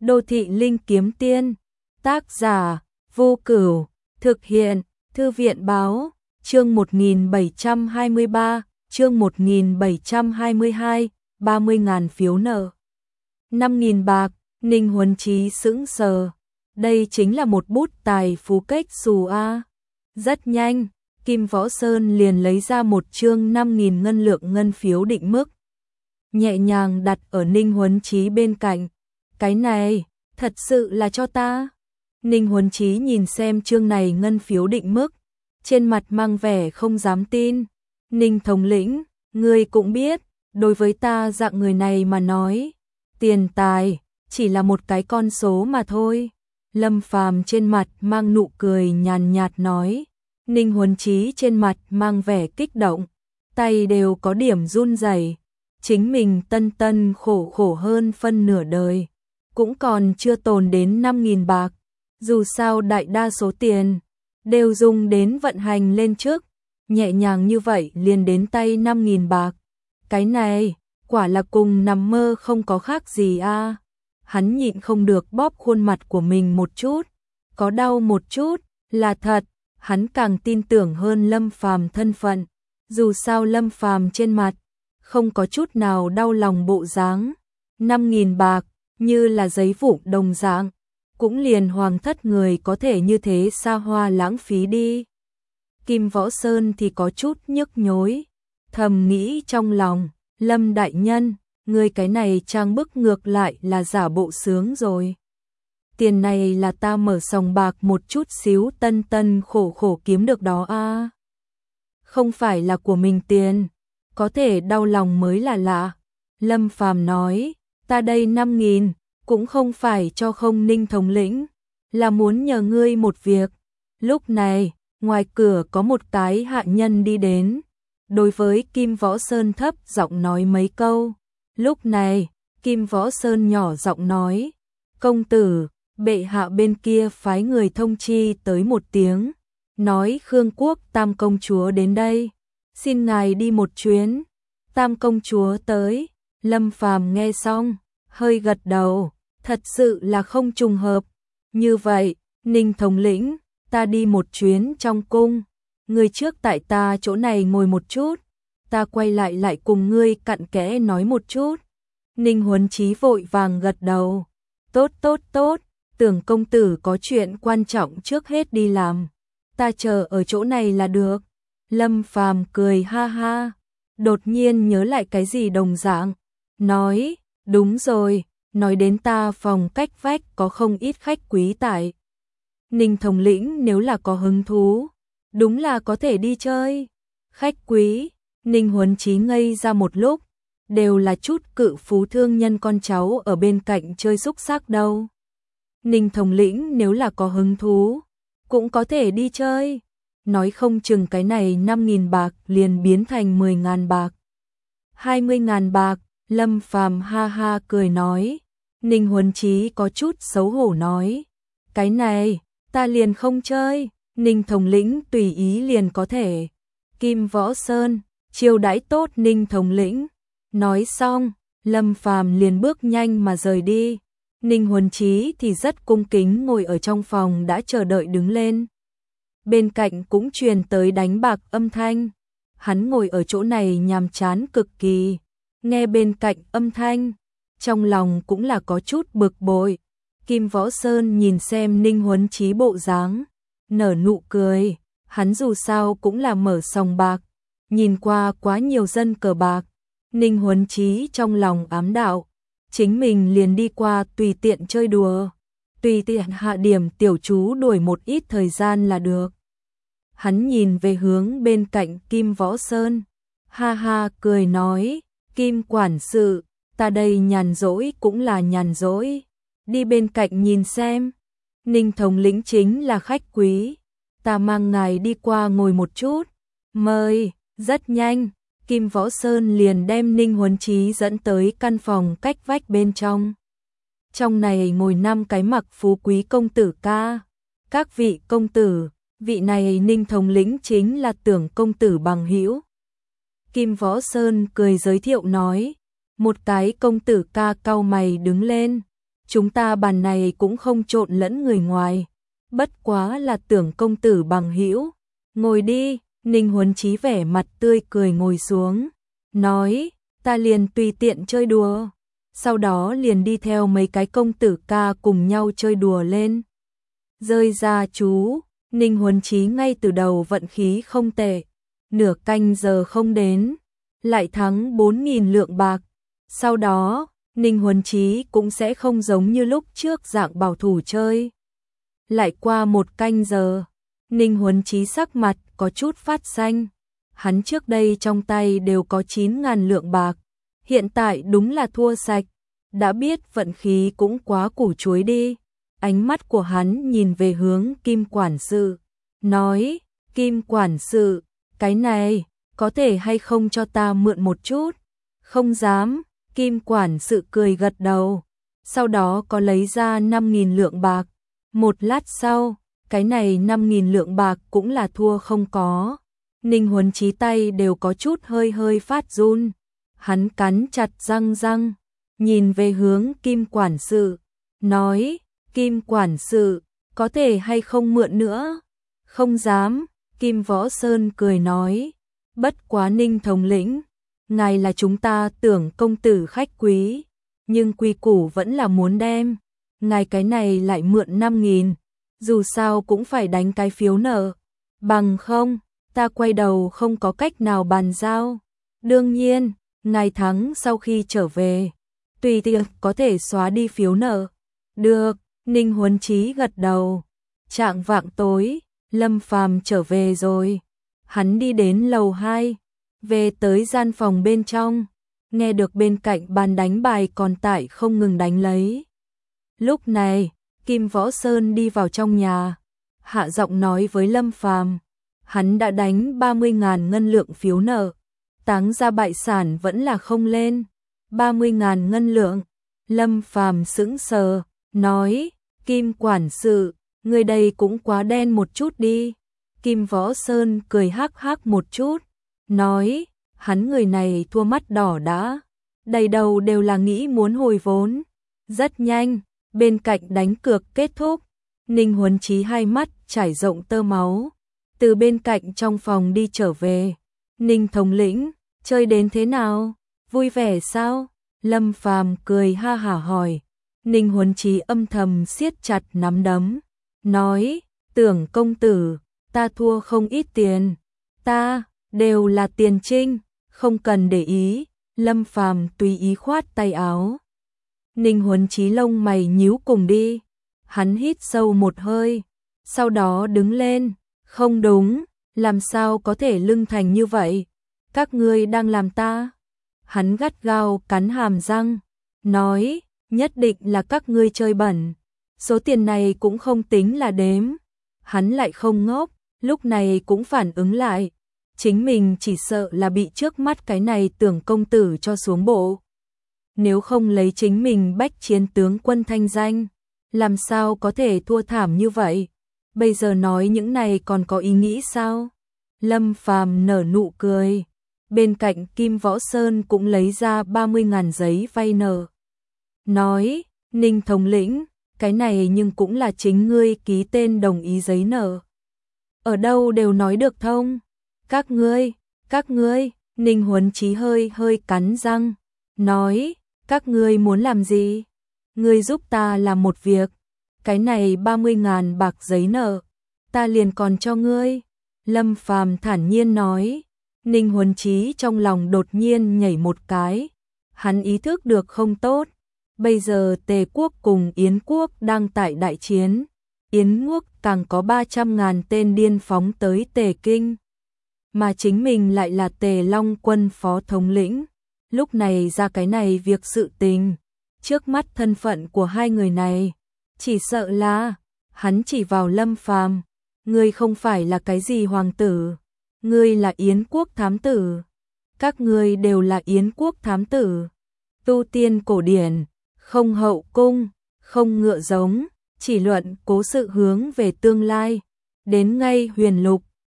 Đô thị linh kiếm tiên. Tác giả Vô Cửu. Thực hiện Thư viện báo. Chương 1723, chương 1722, 30.000 phiếu nợ. 5.000 bạc. Ninh Huấn Chí sững sờ. Đây chính là một bút tài phú cách xù a. Rất nhanh, Kim Võ Sơn liền lấy ra một chương 5.000 ngân lượng ngân phiếu định mức, nhẹ nhàng đặt ở Ninh Huấn Chí bên cạnh. Cái này, thật sự là cho ta? Ninh Huấn Chí nhìn xem chương này ngân phiếu định mức, trên mặt mang vẻ không dám tin. Ninh thống lĩnh, ngươi cũng biết, đối với ta dạng người này mà nói, tiền tài chỉ là một cái con số mà thôi. Lâm Phàm trên mặt mang nụ cười nhàn nhạt nói. Ninh Huấn Chí trên mặt mang vẻ kích động, tay đều có điểm run rẩy. Chính mình tân khổ khổ hơn phân nửa đời, cũng còn chưa tồn đến 5.000 bạc. Dù sao đại đa số tiền đều dùng đến vận hành lên trước, nhẹ nhàng như vậy liền đến tay 5.000 bạc. Cái này, quả là cùng nằm mơ không có khác gì a. Hắn nhịn không được bóp khuôn mặt của mình một chút, có đau một chút, là thật. Hắn càng tin tưởng hơn Lâm Phàm thân phận, dù sao Lâm Phàm trên mặt không có chút nào đau lòng bộ dáng. 5.000 bạc, như là giấy vụn đồng dạng, cũng liền hoàng thất người có thể như thế xa hoa lãng phí đi. Kim Võ Sơn thì có chút nhức nhối, thầm nghĩ trong lòng, Lâm đại nhân, người cái này trang bức ngược lại là giả bộ sướng rồi. Tiền này là ta mở sòng bạc một chút xíu tân khổ khổ kiếm được đó a. Không phải là của mình tiền, có thể đau lòng mới là lạ. Lâm Phàm nói, ta đây 5.000, cũng không phải cho không. Ninh thống lĩnh, là muốn nhờ ngươi một việc. Lúc này, ngoài cửa có một cái hạ nhân đi đến, đối với Kim Võ Sơn thấp giọng nói mấy câu. Lúc này, Kim Võ Sơn nhỏ giọng nói, công tử, bệ hạ bên kia phái người thông chi tới một tiếng, nói Khương Quốc Tam công chúa đến đây, xin ngài đi một chuyến. Tam công chúa tới. Lâm Phàm nghe xong, hơi gật đầu, thật sự là không trùng hợp. Như vậy, Ninh thống lĩnh, ta đi một chuyến trong cung, ngươi trước tại ta chỗ này ngồi một chút, ta quay lại cùng ngươi cặn kẽ nói một chút. Ninh Huấn Chí vội vàng gật đầu, tốt, tưởng công tử có chuyện quan trọng trước hết đi làm, ta chờ ở chỗ này là được. Lâm Phàm cười ha ha, đột nhiên nhớ lại cái gì đồng dạng, nói, đúng rồi, nói đến ta phòng cách vách có không ít khách quý tại. Ninh thống lĩnh nếu là có hứng thú, đúng là có thể đi chơi. Khách quý? Ninh Huấn Chí ngây ra một lúc, đều là chút cự phú thương nhân con cháu ở bên cạnh chơi xúc xác đâu. Ninh thống lĩnh nếu là có hứng thú, cũng có thể đi chơi. Nói không chừng cái này 5.000 bạc liền biến thành 10.000 bạc, 20.000 bạc. Lâm Phàm ha ha cười nói. Ninh Huấn Chí có chút xấu hổ nói, cái này, ta liền không chơi. Ninh thống lĩnh tùy ý liền có thể. Kim Võ Sơn, chiêu đãi tốt Ninh thống lĩnh. Nói xong, Lâm Phàm liền bước nhanh mà rời đi. Ninh Huấn Chí thì rất cung kính ngồi ở trong phòng đã chờ đợi đứng lên. Bên cạnh cũng truyền tới đánh bạc âm thanh. Hắn ngồi ở chỗ này nhàm chán cực kỳ, nghe bên cạnh âm thanh, trong lòng cũng là có chút bực bội. Kim Võ Sơn nhìn xem Ninh Huấn Chí bộ dáng, nở nụ cười, hắn dù sao cũng là mở sòng bạc, nhìn qua quá nhiều dân cờ bạc. Ninh Huấn Chí trong lòng ám đạo, chính mình liền đi qua tùy tiện chơi đùa, tùy tiện hạ điểm tiểu chú đuổi một ít thời gian là được. Hắn nhìn về hướng bên cạnh Kim Võ Sơn, ha ha cười nói, Kim quản sự, ta đây nhàn rỗi cũng là nhàn rỗi, đi bên cạnh nhìn xem. Ninh thống lĩnh chính là khách quý, ta mang ngài đi qua ngồi một chút. Mời. Rất nhanh, Kim Võ Sơn liền đem Ninh Huấn Chí dẫn tới căn phòng cách vách bên trong. Trong này ngồi 5 cái mặc phú quý công tử ca. Các vị công tử, vị này Ninh thống lĩnh chính là Tưởng công tử bằng hữu. Kim Võ Sơn cười giới thiệu nói. Một cái công tử ca cau mày đứng lên, chúng ta bàn này cũng không trộn lẫn người ngoài, bất quá là Tưởng công tử bằng hữu. Ngồi đi, Ninh Huấn Chí vẻ mặt tươi cười ngồi xuống, nói, ta liền tùy tiện chơi đùa. Sau đó liền đi theo mấy cái công tử ca cùng nhau chơi đùa lên. Rơi ra chú, Ninh Huấn Chí ngay từ đầu vận khí không tệ, nửa canh giờ không đến, lại thắng 4.000 lượng bạc. Sau đó, Ninh Huấn Chí cũng sẽ không giống như lúc trước dạng bảo thủ chơi. Lại qua một canh giờ, Ninh Huấn Chí sắc mặt có chút phát xanh. Hắn trước đây trong tay đều có 9.000 lượng bạc, hiện tại đúng là thua sạch. Đã biết vận khí cũng quá củ chuối đi. Ánh mắt của hắn nhìn về hướng Kim quản sự, nói, Kim quản sự, cái này, có thể hay không cho ta mượn một chút? Không dám, Kim quản sự cười gật đầu, sau đó có lấy ra 5.000 lượng bạc. Một lát sau, cái này 5.000 lượng bạc cũng là thua không có. Ninh Huấn Chí tay đều có chút hơi hơi phát run. Hắn cắn chặt răng, nhìn về hướng Kim quản sự, nói, Kim quản sự, có thể hay không mượn nữa? Không dám, Kim Võ Sơn cười nói, bất quá Ninh thống lĩnh, ngài là chúng ta Tưởng công tử khách quý, nhưng quy củ vẫn là muốn đem, ngài cái này lại mượn 5.000, dù sao cũng phải đánh cái phiếu nợ, bằng không, ta quay đầu không có cách nào bàn giao. Đương nhiên, ngài thắng sau khi trở về, tùy tiện có thể xóa đi phiếu nợ. Được, Ninh Huấn Chí gật đầu. Chạng vạng tối, Lâm Phàm trở về rồi. Hắn đi đến lầu 2, về tới gian phòng bên trong, nghe được bên cạnh bàn đánh bài còn tại không ngừng đánh lấy. Lúc này, Kim Võ Sơn đi vào trong nhà, hạ giọng nói với Lâm Phàm, hắn đã đánh 30.000 ngân lượng phiếu nợ, táng ra bại sản vẫn là không lên. 30.000 ngân lượng. Lâm Phàm sững sờ, nói, Kim quản sự, người đây cũng quá đen một chút đi. Kim Võ Sơn cười hắc hắc một chút, nói, hắn người này thua mắt đỏ đã, đầy đầu đều là nghĩ muốn hồi vốn. Rất nhanh, bên cạnh đánh cược kết thúc, Ninh Huấn Chí hai mắt trải rộng tơ máu, từ bên cạnh trong phòng đi trở về. Ninh thống lĩnh, chơi đến thế nào? Vui vẻ sao? Lâm Phàm cười ha hả hỏi. Ninh Huấn Chí âm thầm siết chặt nắm đấm, nói, Tưởng công tử, ta thua không ít tiền, ta, đều là tiền trinh, không cần để ý. Lâm Phàm tùy ý khoát tay áo. Ninh Huấn Chí lông mày nhíu cùng đi, hắn hít sâu một hơi, sau đó đứng lên, không đúng, làm sao có thể lưng thành như vậy, các ngươi đang làm ta. Hắn gắt gao cắn hàm răng, nói, nhất định là các ngươi chơi bẩn, số tiền này cũng không tính là đếm. Hắn lại không ngốc, lúc này cũng phản ứng lại, chính mình chỉ sợ là bị trước mắt cái này Tưởng công tử cho xuống bộ. Nếu không lấy chính mình bách chiến tướng quân thanh danh, làm sao có thể thua thảm như vậy? Bây giờ nói những này còn có ý nghĩ sao? Lâm Phàm nở nụ cười. Bên cạnh Kim Võ Sơn cũng lấy ra 30.000 giấy vay nợ. Nói, Ninh thống lĩnh, cái này nhưng cũng là chính ngươi ký tên đồng ý giấy nợ. Ở đâu đều nói được thông. Các ngươi, Ninh Huấn Chí hơi hơi cắn răng, nói, các ngươi muốn làm gì? Ngươi giúp ta làm một việc, cái này 30.000 bạc giấy nợ, ta liền còn cho ngươi. Lâm Phàm thản nhiên nói. Ninh Huấn Chí trong lòng đột nhiên nhảy một cái, hắn ý thức được không tốt. Bây giờ Tề quốc cùng Yến quốc đang tại đại chiến, Yến quốc càng có 300.000 tên điên phóng tới Tề Kinh, mà chính mình lại là Tề Long quân phó thống lĩnh. Lúc này ra cái này việc sự tình, trước mắt thân phận của hai người này, chỉ sợ là, hắn chỉ vào Lâm Phàm, ngươi không phải là cái gì hoàng tử, ngươi là Yến quốc thám tử, các ngươi đều là Yến quốc thám tử. Tu tiên cổ điển, không hậu cung, không ngựa giống, chỉ luận cố sự hướng về tương lai, đến ngay huyền lục,